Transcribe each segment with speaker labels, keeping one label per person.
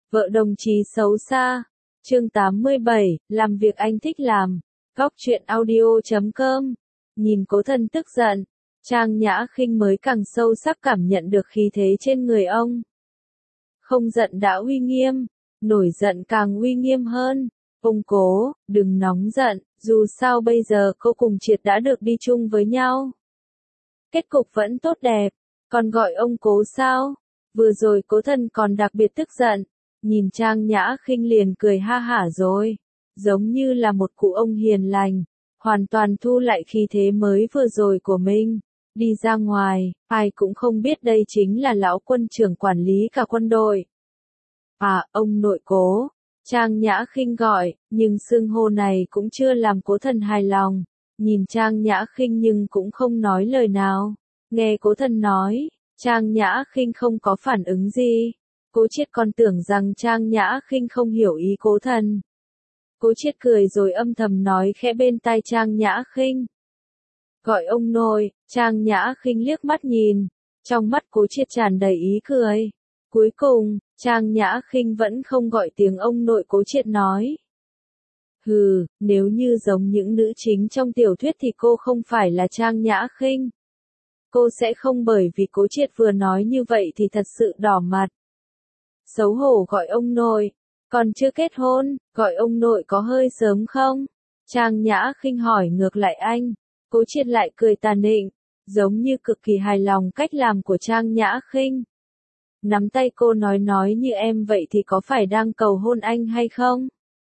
Speaker 1: Vợ đồng chí xấu xa. Chương 87, làm việc anh thích làm. Góc truyện audio.com. Nhìn Cố Thần tức giận, Trang Nhã Khinh mới càng sâu sắc cảm nhận được khí thế trên người ông. Không giận đã uy nghiêm, nổi giận càng uy nghiêm hơn. Ông Cố, đừng nóng giận, dù sao bây giờ cô cùng Triệt đã được đi chung với nhau. Kết cục vẫn tốt đẹp, còn gọi ông Cố sao? Vừa rồi Cố Thần còn đặc biệt tức giận, nhìn Trang Nhã Khinh liền cười ha hả rồi, giống như là một cụ ông hiền lành, hoàn toàn thu lại khí thế mới vừa rồi của mình. Đi ra ngoài, ai cũng không biết đây chính là lão quân trưởng quản lý cả quân đội. À, ông nội Cố, Trang Nhã Khinh gọi, nhưng xưng hô này cũng chưa làm Cố Thần hài lòng. Nhìn Trang Nhã Khinh nhưng cũng không nói lời nào. Nghe Cố Thần nói, Trang Nhã Khinh không có phản ứng gì. Cố Triệt còn tưởng rằng Trang Nhã Khinh không hiểu ý Cố Thần. Cố Triệt cười rồi âm thầm nói khẽ bên tai Trang Nhã Khinh. Gọi ông nội. Trang Nhã Khinh liếc mắt nhìn, trong mắt Cố Triệt tràn đầy ý cười. Cuối cùng, Trang Nhã Khinh vẫn không gọi tiếng ông nội. Cố Triệt nói. Hừ, nếu như giống những nữ chính trong tiểu thuyết thì cô không phải là Trang Nhã Khinh. Cô sẽ không bởi vì Cố Triệt vừa nói như vậy thì thật sự đỏ mặt. Xấu hổ gọi ông nội, còn chưa kết hôn, gọi ông nội có hơi sớm không? Trang Nhã Khinh hỏi ngược lại anh. Cố Triệt lại cười tà nịnh, giống như cực kỳ hài lòng cách làm của Trang Nhã Khinh. Nắm tay cô nói như em vậy thì có phải đang cầu hôn anh hay không?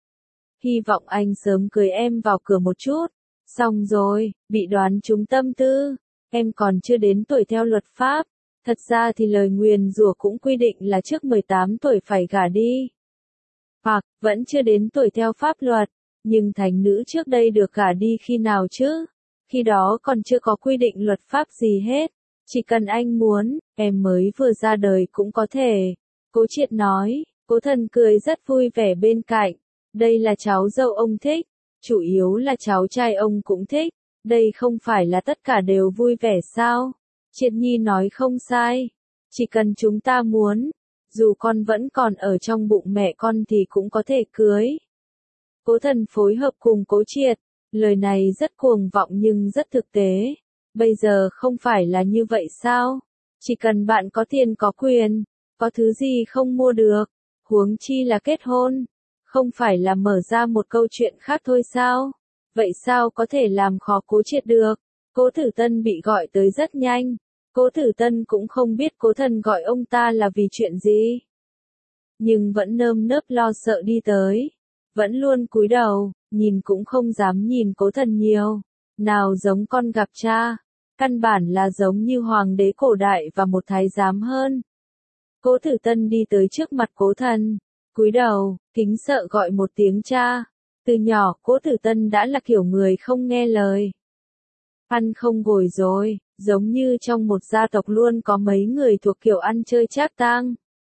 Speaker 1: Hy vọng anh sớm cưới em vào cửa một chút. Xong rồi, bị đoán trúng tâm tư. Em còn chưa đến tuổi theo luật pháp. Thật ra thì lời nguyền rủa cũng quy định là trước 18 tuổi phải gả đi. Hoặc, vẫn chưa đến tuổi theo pháp luật. Nhưng thành nữ trước đây được gả đi khi nào chứ? Khi đó còn chưa có quy định luật pháp gì hết. Chỉ cần anh muốn, em mới vừa ra đời cũng có thể. Cố Triệt nói. Cố Thần cười rất vui vẻ bên cạnh. Đây là cháu dâu ông thích. Chủ yếu là cháu trai ông cũng thích. Đây không phải là tất cả đều vui vẻ sao? Triệt Nhi nói không sai. Chỉ cần chúng ta muốn, dù con vẫn còn ở trong bụng mẹ con thì cũng có thể cưới. Cố Thần phối hợp cùng Cố Triệt. Lời này rất cuồng vọng nhưng rất thực tế. Bây giờ không phải là như vậy sao? Chỉ cần bạn có tiền có quyền, có thứ gì không mua được, huống chi là kết hôn. Không phải là mở ra một câu chuyện khác thôi sao? Vậy sao có thể làm khó Cố Triệt được? Cố Tử Tân bị gọi tới rất nhanh. Cố Tử Tân cũng không biết Cố Thần gọi ông ta là vì chuyện gì. Nhưng vẫn nơm nớp lo sợ đi tới. Vẫn luôn cúi đầu, nhìn cũng không dám nhìn Cố Thần nhiều. Nào giống con gặp cha. Căn bản là giống như hoàng đế cổ đại và một thái giám hơn. Cố Tử Tân đi tới trước mặt Cố Thần. Cúi đầu, kính sợ gọi một tiếng cha. Từ nhỏ, Cố Tử Tân đã là kiểu người không nghe lời. Ăn không ngồi rồi, giống như trong một gia tộc luôn có mấy người thuộc kiểu ăn chơi trác tang.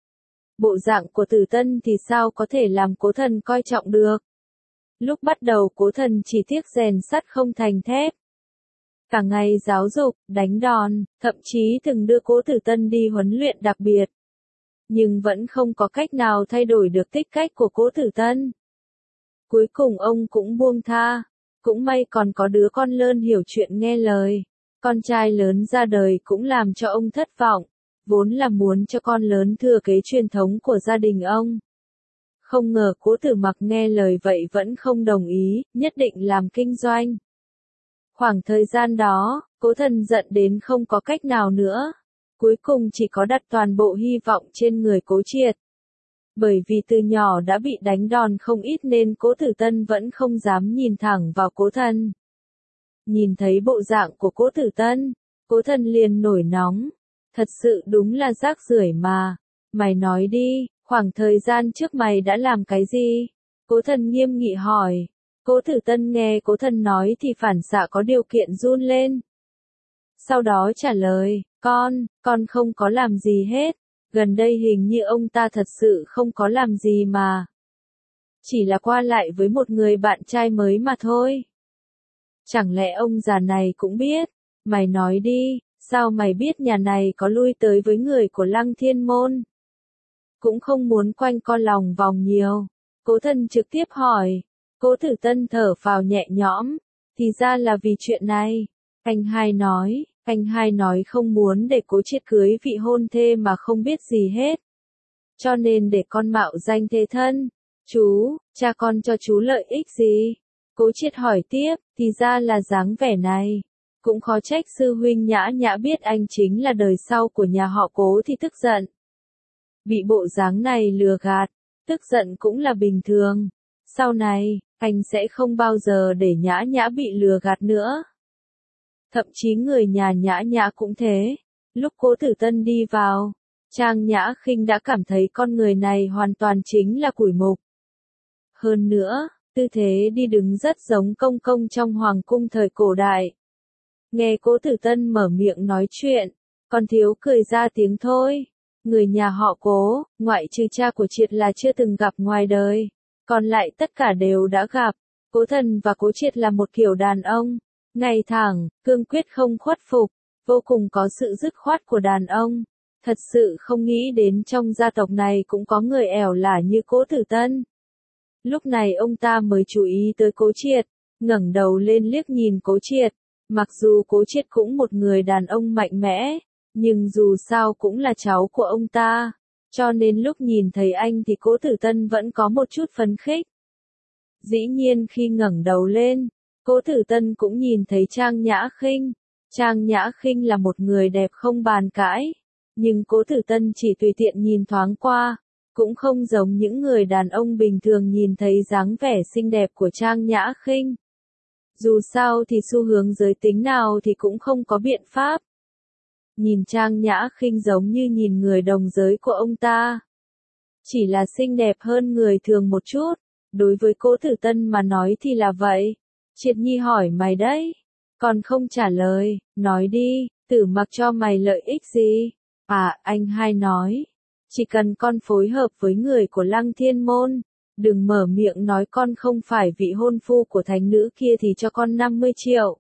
Speaker 1: Bộ dạng của Tử Tân thì sao có thể làm Cố Thần coi trọng được. Lúc bắt đầu Cố Thần chỉ tiếc rèn sắt không thành thép. Cả ngày giáo dục, đánh đòn, thậm chí từng đưa Cố Tử Tân đi huấn luyện đặc biệt. Nhưng vẫn không có cách nào thay đổi được tích cách của Cố Tử Tân. Cuối cùng ông cũng buông tha. Cũng may còn có đứa con lớn hiểu chuyện nghe lời. Con trai lớn ra đời cũng làm cho ông thất vọng. Vốn là muốn cho con lớn thừa kế truyền thống của gia đình ông. Không ngờ Cố Tử Mặc nghe lời vậy vẫn không đồng ý, nhất định làm kinh doanh. Khoảng thời gian đó, Cố Thần giận đến không có cách nào nữa. Cuối cùng chỉ có đặt toàn bộ hy vọng trên người Cố Triệt. Bởi vì từ nhỏ đã bị đánh đòn không ít nên Cố Tử Tân vẫn không dám nhìn thẳng vào Cố Thần. Nhìn thấy bộ dạng của Cố Tử Tân, Cố Thần liền nổi nóng. Thật sự đúng là rác rưởi mà. Mày nói đi, khoảng thời gian trước mày đã làm cái gì? Cố Thần nghiêm nghị hỏi. Cố Tử Tân nghe Cố Thần nói thì phản xạ có điều kiện run lên. Sau đó trả lời, con không có làm gì hết. Gần đây hình như ông ta thật sự không có làm gì mà. Chỉ là qua lại với một người bạn trai mới mà thôi. Chẳng lẽ ông già này cũng biết? Mày nói đi, sao mày biết nhà này có lui tới với người của Lăng Thiên Môn? cũng không muốn quanh co lòng vòng nhiều. Cố Thần trực tiếp hỏi. Cố Tử Tân thở phào nhẹ nhõm, thì ra là vì chuyện này. Anh hai nói không muốn để Cố Triệt cưới vị hôn thê mà không biết gì hết. Cho nên để con mạo danh thế thân. Chú, cha con cho chú lợi ích gì? Cố Triệt hỏi tiếp, thì ra là dáng vẻ này. Cũng khó trách sư huynh Nhã Nhã biết anh chính là đời sau của nhà họ Cố thì tức giận. Bị bộ dáng này lừa gạt, tức giận cũng là bình thường. Sau này, anh sẽ không bao giờ để Nhã Nhã bị lừa gạt nữa. Thậm chí người nhà Nhã Nhã cũng thế. Lúc Cố Tử Tân đi vào, Trang Nhã Khinh đã cảm thấy con người này hoàn toàn chính là củi mục. Hơn nữa, tư thế đi đứng rất giống công công trong hoàng cung thời cổ đại. Nghe Cố Tử Tân mở miệng nói chuyện, còn thiếu cười ra tiếng thôi. Người nhà họ Cố, ngoại trừ cha của Triệt là chưa từng gặp ngoài đời, còn lại tất cả đều đã gặp. Cố Thần và Cố Triệt là một kiểu đàn ông, ngay thẳng, cương quyết không khuất phục, vô cùng có sự dứt khoát của đàn ông. Thật sự không nghĩ đến trong gia tộc này cũng có người ẻo lả như Cố Tử Tân. Lúc này ông ta mới chú ý tới Cố Triệt, ngẩng đầu lên liếc nhìn Cố Triệt. Mặc dù Cố Triệt cũng một người đàn ông mạnh mẽ, nhưng dù sao cũng là cháu của ông ta, cho nên lúc nhìn thấy anh thì Cố Tử Tân vẫn có một chút phấn khích. Dĩ nhiên khi ngẩng đầu lên, Cố Tử Tân cũng nhìn thấy Trang Nhã Khinh. Trang Nhã Khinh là một người đẹp không bàn cãi, nhưng Cố Tử Tân chỉ tùy tiện nhìn thoáng qua, cũng không giống những người đàn ông bình thường nhìn thấy dáng vẻ xinh đẹp của Trang Nhã Khinh. Dù sao thì xu hướng giới tính nào thì cũng không có biện pháp. Nhìn Trang Nhã Khinh giống như nhìn người đồng giới của ông ta. Chỉ là xinh đẹp hơn người thường một chút, đối với Cố Tử Tân mà nói thì là vậy. Triệt Nhi hỏi mày đấy, còn không trả lời, nói đi, Tử Mặc cho mày lợi ích gì? À, anh hai nói, chỉ cần con phối hợp với người của Lăng Thiên Môn, đừng mở miệng nói con không phải vị hôn phu của thánh nữ kia thì cho con 50 triệu.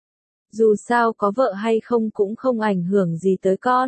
Speaker 1: Dù sao có vợ hay không cũng không ảnh hưởng gì tới con.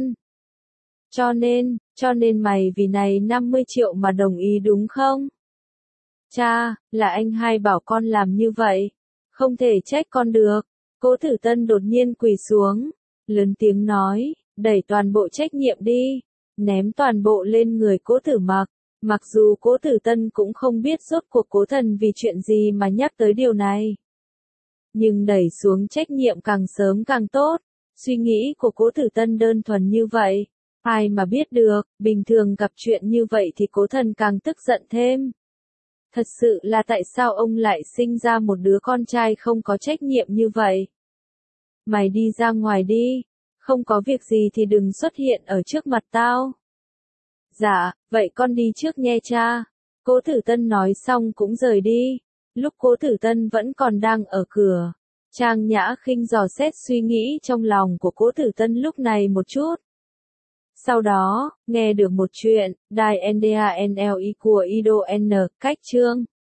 Speaker 1: Cho nên mày vì này 50 triệu mà đồng ý đúng không? Cha, là anh hai bảo con làm như vậy. Không thể trách con được. Cố Tử Tân đột nhiên quỳ xuống, lớn tiếng nói, đẩy toàn bộ trách nhiệm đi, ném toàn bộ lên người Cố Tử Mặc. Mặc dù Cố Tử Tân cũng không biết rốt cuộc Cố Thần vì chuyện gì mà nhắc tới điều này. Nhưng đẩy xuống trách nhiệm càng sớm càng tốt. Suy nghĩ của Cố Tử Tân đơn thuần như vậy. Ai mà biết được, bình thường gặp chuyện như vậy thì Cố Thần càng tức giận thêm. Thật sự là tại sao ông lại sinh ra một đứa con trai không có trách nhiệm như vậy? Mày đi ra ngoài đi, không có việc gì thì đừng xuất hiện ở trước mặt tao. Dạ, vậy con đi trước nghe cha. Cố Tử Tân nói xong cũng rời đi. Lúc Cố Tử Tân vẫn còn đang ở cửa, Trang Nhã Khinh dò xét suy nghĩ trong lòng của Cố Tử Tân lúc này một chút. Sau đó, nghe được một chuyện, Đài NDANLI của Ido N, cách chương.